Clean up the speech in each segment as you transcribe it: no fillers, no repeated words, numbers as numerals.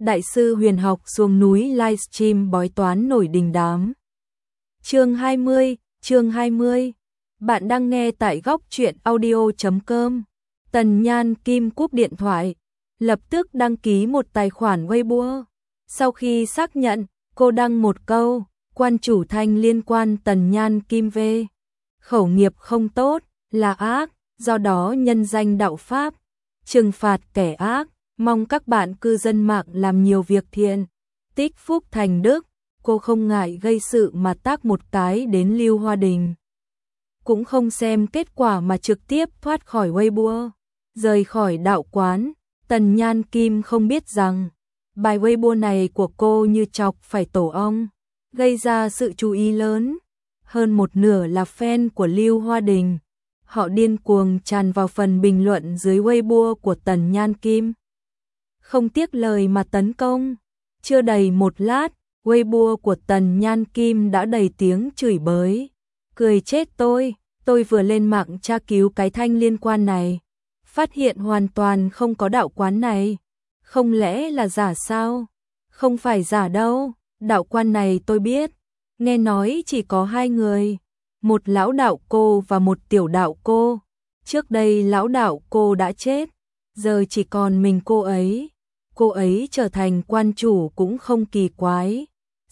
Đại sư huyền học xuống núi livestream bói toán nổi đình đám. Chương 20. Bạn đang nghe tại góc truyện audio.com. Tần Nhan Kim cúp điện thoại, lập tức đăng ký một tài khoản Weibo. Sau khi xác nhận, cô đăng một câu, quan chủ thanh liên quan Tần Nhan Kim về. Khẩu nghiệp không tốt, là ác, do đó nhân danh đạo Pháp, trừng phạt kẻ ác. Mong các bạn cư dân mạng làm nhiều việc thiện, tích phúc thành đức. Cô không ngại gây sự mà tác một cái đến Lưu Hoa Đình. Cũng không xem kết quả mà trực tiếp thoát khỏi Weibo, rời khỏi đạo quán. Tần Nhan Kim không biết rằng bài Weibo này của cô như chọc phải tổ ong, gây ra sự chú ý lớn. Hơn một nửa là fan của Lưu Hoa Đình. Họ điên cuồng tràn vào phần bình luận dưới Weibo của Tần Nhan Kim, không tiếc lời mà tấn công. Chưa đầy một lát, Weibo của Tần Nhan Kim đã đầy tiếng chửi bới. Cười chết tôi vừa lên mạng tra cứu cái thanh liên quan này, phát hiện hoàn toàn không có đạo quán này. Không lẽ là giả sao? Không phải giả đâu, đạo quan này tôi biết. Nghe nói chỉ có hai người, một lão đạo cô và một tiểu đạo cô. Trước đây lão đạo cô đã chết, giờ chỉ còn mình cô ấy. Cô ấy trở thành quan chủ cũng không kỳ quái.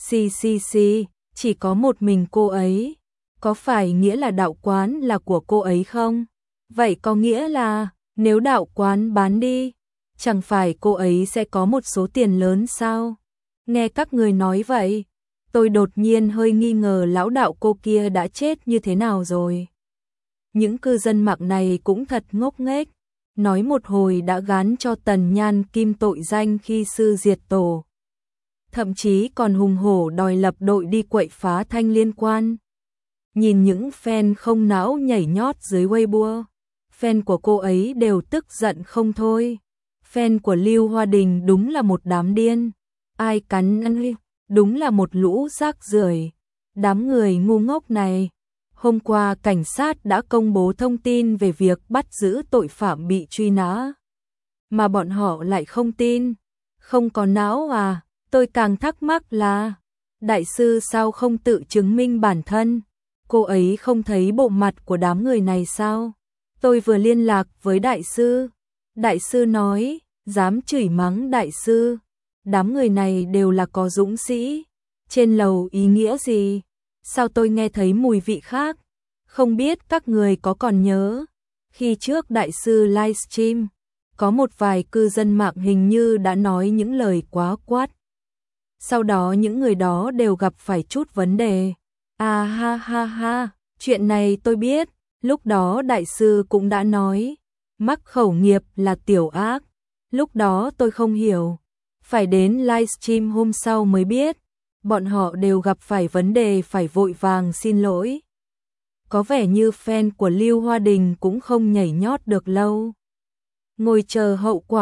Chỉ có một mình cô ấy. Có phải nghĩa là đạo quán là của cô ấy không? Vậy có nghĩa là nếu đạo quán bán đi, chẳng phải cô ấy sẽ có một số tiền lớn sao? Nghe các người nói vậy, tôi đột nhiên hơi nghi ngờ lão đạo cô kia đã chết như thế nào rồi. Những cư dân mạng này cũng thật ngốc nghếch. Nói một hồi đã gán cho Tần Nhan Kim tội danh khi sư diệt tổ. Thậm chí còn hùng hổ đòi lập đội đi quậy phá thanh liên quan. Nhìn những fan không não nhảy nhót dưới Weibo, fan của cô ấy đều tức giận không thôi. Fan của Lưu Hoa Đình đúng là một đám điên. Ai cắn ăn, đúng là một lũ rác rưởi. Đám người ngu ngốc này. Hôm qua cảnh sát đã công bố thông tin về việc bắt giữ tội phạm bị truy nã. Mà bọn họ lại không tin. Không có não à? Tôi càng thắc mắc là đại sư sao không tự chứng minh bản thân? Cô ấy không thấy bộ mặt của đám người này sao? Tôi vừa liên lạc với đại sư. Đại sư nói, dám chửi mắng đại sư. Đám người này đều là có dũng sĩ. Trên lầu ý nghĩa gì? Sao tôi nghe thấy mùi vị khác? Không biết các người có còn nhớ, khi trước đại sư livestream, có một vài cư dân mạng hình như đã nói những lời quá quát. Sau đó những người đó đều gặp phải chút vấn đề. À ha, chuyện này tôi biết, lúc đó đại sư cũng đã nói, mắc khẩu nghiệp là tiểu ác. Lúc đó tôi không hiểu, phải đến livestream hôm sau mới biết. Bọn họ đều gặp phải vấn đề phải vội vàng xin lỗi. Có vẻ như fan của Lưu Hoa Đình cũng không nhảy nhót được lâu. Ngồi chờ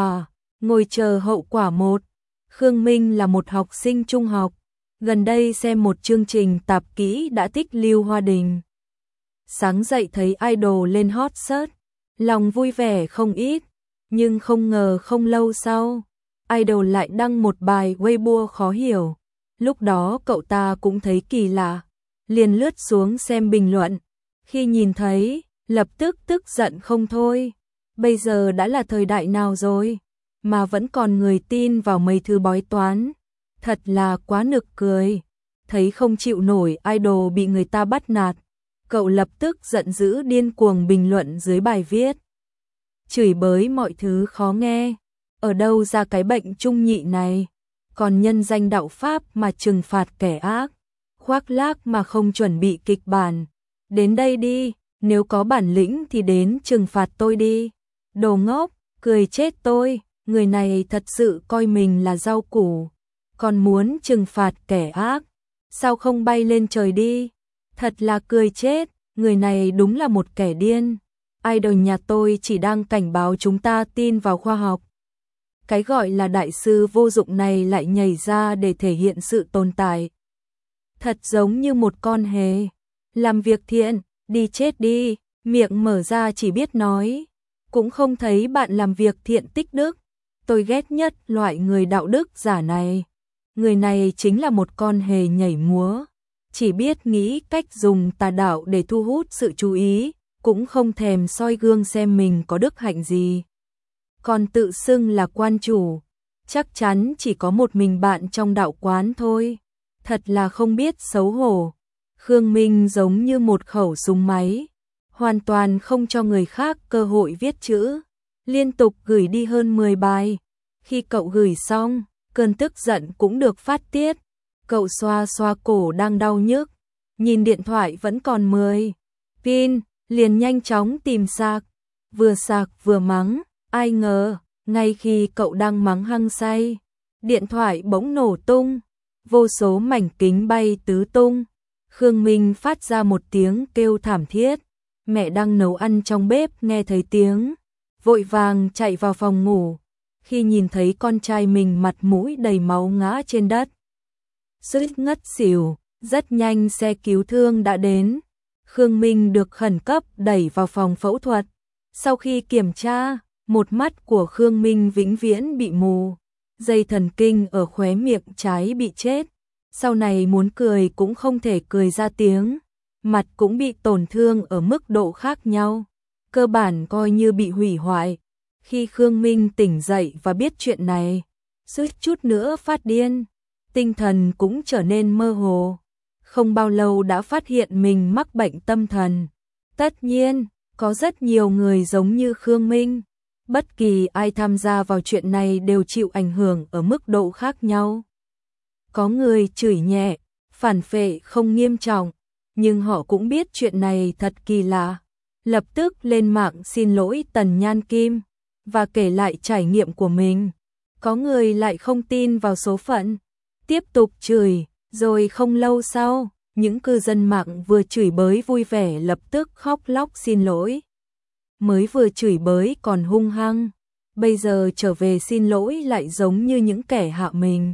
hậu quả 1. Khương Minh là một học sinh trung học. Gần đây xem một chương trình tạp kỹ đã thích Lưu Hoa Đình. Sáng dậy thấy idol lên hot search, lòng vui vẻ không ít. Nhưng không ngờ không lâu sau, idol lại đăng một bài Weibo khó hiểu. Lúc đó cậu ta cũng thấy kỳ lạ, liền lướt xuống xem bình luận. Khi nhìn thấy, lập tức tức giận không thôi. Bây giờ đã là thời đại nào rồi, mà vẫn còn người tin vào mấy thứ bói toán. Thật là quá nực cười. Thấy không chịu nổi idol bị người ta bắt nạt, cậu lập tức giận dữ điên cuồng bình luận dưới bài viết. Chửi bới mọi thứ khó nghe. Ở đâu ra cái bệnh trung nhị này? Còn nhân danh đạo Pháp mà trừng phạt kẻ ác. Khoác lác mà không chuẩn bị kịch bản. Đến đây đi, nếu có bản lĩnh thì đến trừng phạt tôi đi. Đồ ngốc, cười chết tôi, người này thật sự coi mình là rau củ. Còn muốn trừng phạt kẻ ác, sao không bay lên trời đi? Thật là cười chết, người này đúng là một kẻ điên. Idol nhà tôi chỉ đang cảnh báo chúng ta tin vào khoa học. Cái gọi là đại sư vô dụng này lại nhảy ra để thể hiện sự tồn tại. Thật giống như một con hề. Làm việc thiện, đi chết đi, miệng mở ra chỉ biết nói. Cũng không thấy bạn làm việc thiện tích đức. Tôi ghét nhất loại người đạo đức giả này. Người này chính là một con hề nhảy múa, chỉ biết nghĩ cách dùng tà đạo để thu hút sự chú ý, cũng không thèm soi gương xem mình có đức hạnh gì. Còn tự xưng là quan chủ, chắc chắn chỉ có một mình bạn trong đạo quán thôi. Thật là không biết xấu hổ. Khương Minh giống như một khẩu súng máy, hoàn toàn không cho người khác cơ hội viết chữ, liên tục gửi đi hơn 10 bài. Khi cậu gửi xong, cơn tức giận cũng được phát tiết. Cậu xoa xoa cổ đang đau nhức, nhìn điện thoại vẫn còn 10 pin, liền nhanh chóng tìm sạc. Vừa sạc vừa mắng, ai ngờ, ngay khi cậu đang mắng hăng say, điện thoại bỗng nổ tung, vô số mảnh kính bay tứ tung. Khương Minh phát ra một tiếng kêu thảm thiết. Mẹ đang nấu ăn trong bếp nghe thấy tiếng, vội vàng chạy vào phòng ngủ. Khi nhìn thấy con trai mình mặt mũi đầy máu ngã trên đất, suýt ngất xỉu, rất nhanh xe cứu thương đã đến. Khương Minh được khẩn cấp đẩy vào phòng phẫu thuật. Sau khi kiểm tra, một mắt của Khương Minh vĩnh viễn bị mù, dây thần kinh ở khóe miệng trái bị chết. Sau này muốn cười cũng không thể cười ra tiếng, mặt cũng bị tổn thương ở mức độ khác nhau, cơ bản coi như bị hủy hoại. Khi Khương Minh tỉnh dậy và biết chuyện này, suýt chút nữa phát điên, tinh thần cũng trở nên mơ hồ. Không bao lâu đã phát hiện mình mắc bệnh tâm thần. Tất nhiên, có rất nhiều người giống như Khương Minh. Bất kỳ ai tham gia vào chuyện này đều chịu ảnh hưởng ở mức độ khác nhau. Có người chửi nhẹ, phản phệ không nghiêm trọng, nhưng họ cũng biết chuyện này thật kỳ lạ. Lập tức lên mạng xin lỗi Tần Nhan Kim và kể lại trải nghiệm của mình. Có người lại không tin vào số phận, tiếp tục chửi, rồi không lâu sau, những cư dân mạng vừa chửi bới vui vẻ lập tức khóc lóc xin lỗi. Mới vừa chửi bới còn hung hăng, bây giờ trở về xin lỗi lại giống như những kẻ hạ mình.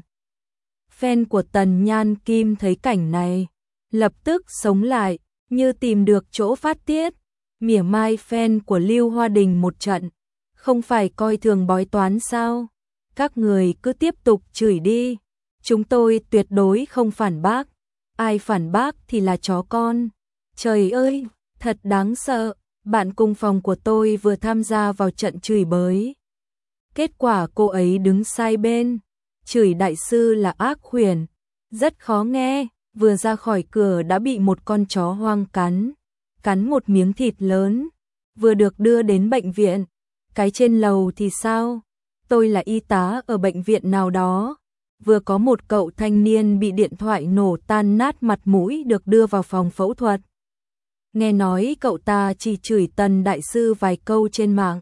Fan của Tần Nhan Kim thấy cảnh này, lập tức sống lại, như tìm được chỗ phát tiết, mỉa mai fan của Lưu Hoa Đình một trận. Không phải coi thường bói toán sao? Các người cứ tiếp tục chửi đi, chúng tôi tuyệt đối không phản bác. Ai phản bác thì là chó con. Trời ơi, thật đáng sợ. Bạn cùng phòng của tôi vừa tham gia vào trận chửi bới. Kết quả cô ấy đứng sai bên, chửi đại sư là ác khuyển, rất khó nghe, vừa ra khỏi cửa đã bị một con chó hoang cắn một miếng thịt lớn, vừa được đưa đến bệnh viện. Cái trên lầu thì sao? Tôi là y tá ở bệnh viện nào đó, vừa có một cậu thanh niên bị điện thoại nổ tan nát mặt mũi được đưa vào phòng phẫu thuật. Nghe nói cậu ta chỉ chửi Tần đại sư vài câu trên mạng,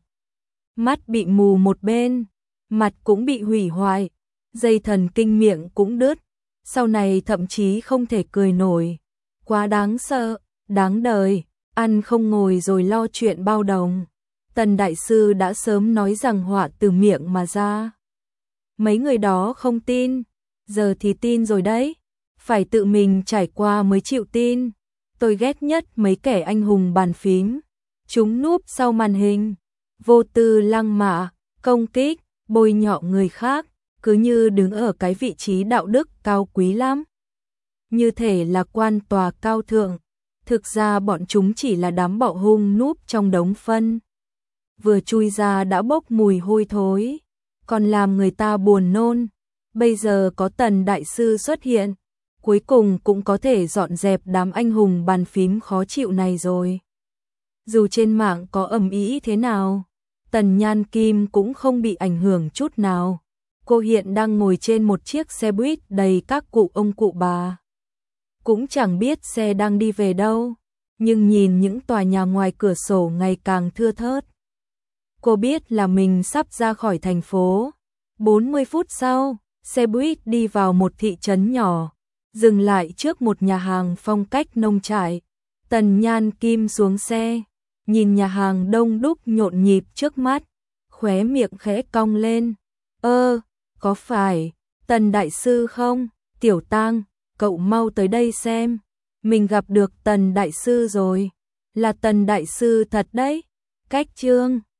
mắt bị mù một bên, mặt cũng bị hủy hoại, dây thần kinh miệng cũng đứt, sau này thậm chí không thể cười nổi. Quá đáng sợ, đáng đời, ăn không ngồi rồi lo chuyện bao đồng. Tần đại sư đã sớm nói rằng họa từ miệng mà ra. Mấy người đó không tin, giờ thì tin rồi đấy, phải tự mình trải qua mới chịu tin. Tôi ghét nhất mấy kẻ anh hùng bàn phím, chúng núp sau màn hình, vô tư lăng mạ, công kích, bôi nhọ người khác, cứ như đứng ở cái vị trí đạo đức cao quý lắm. Như thể là quan tòa cao thượng, thực ra bọn chúng chỉ là đám bọ hung núp trong đống phân. Vừa chui ra đã bốc mùi hôi thối, còn làm người ta buồn nôn. Bây giờ có Tần đại sư xuất hiện, cuối cùng cũng có thể dọn dẹp đám anh hùng bàn phím khó chịu này rồi. Dù trên mạng có ầm ĩ thế nào, Tần Nhan Kim cũng không bị ảnh hưởng chút nào. Cô hiện đang ngồi trên một chiếc xe buýt đầy các cụ ông cụ bà. Cũng chẳng biết xe đang đi về đâu, nhưng nhìn những tòa nhà ngoài cửa sổ ngày càng thưa thớt, cô biết là mình sắp ra khỏi thành phố. 40 phút sau, xe buýt đi vào một thị trấn nhỏ, dừng lại trước một nhà hàng phong cách nông trại. Tần Nhan Kim xuống xe, nhìn nhà hàng đông đúc nhộn nhịp trước mắt, khóe miệng khẽ cong lên. Có phải Tần đại sư không? Tiểu Tang, cậu mau tới đây xem, mình gặp được Tần đại sư rồi. Là Tần đại sư thật đấy. Cách chương